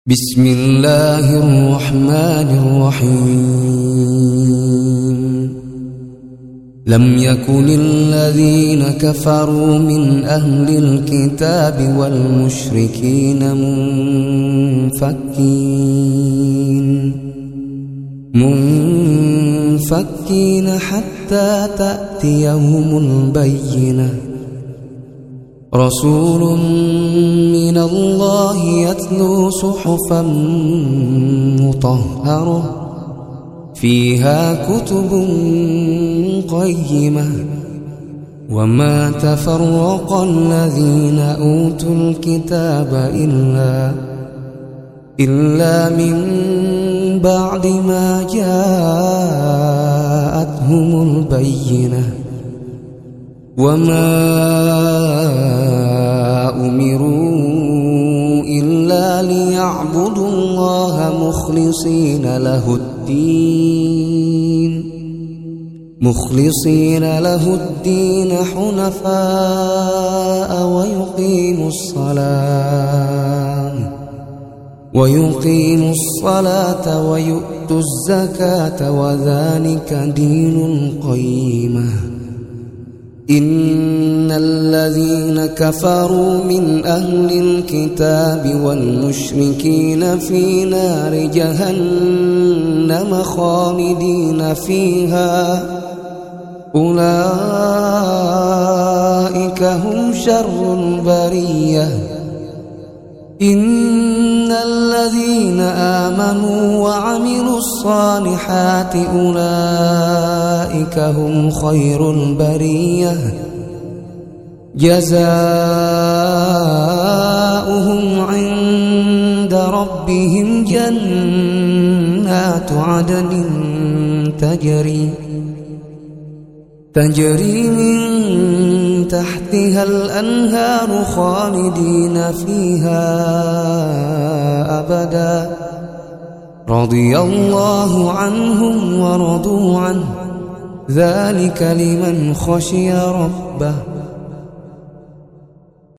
بسم الله الرحمن الرحيم لم يكن الذين كفروا من أهل الكتاب والمشركين منفكين حتى تأتيهم البينة رسول من الله يتلو صحفا مطهرة فيها كتب قيمة وما تفرق الذين أوتوا الكتاب إلا من بعد ما جاءتهم البينة وما أمروا إلا ليعبدوا الله مخلصين له الدين حنفاء ويقيموا الصلاة ويؤتوا الزكاة وذلك دين القيمة إن الذين كفروا من أهل الكتاب والمشركين في نار جهنم خالدين فيها أولئك هم شر البرية إن الذين آمنوا وعملوا الصالحات أولئك هم خير البرية جزاؤهم عند ربهم جنات عدن تجري من تحتها الأنهار خالدين فيها أبدا رضي الله عنهم ورضوا عنه ذلك لمن خشي ربه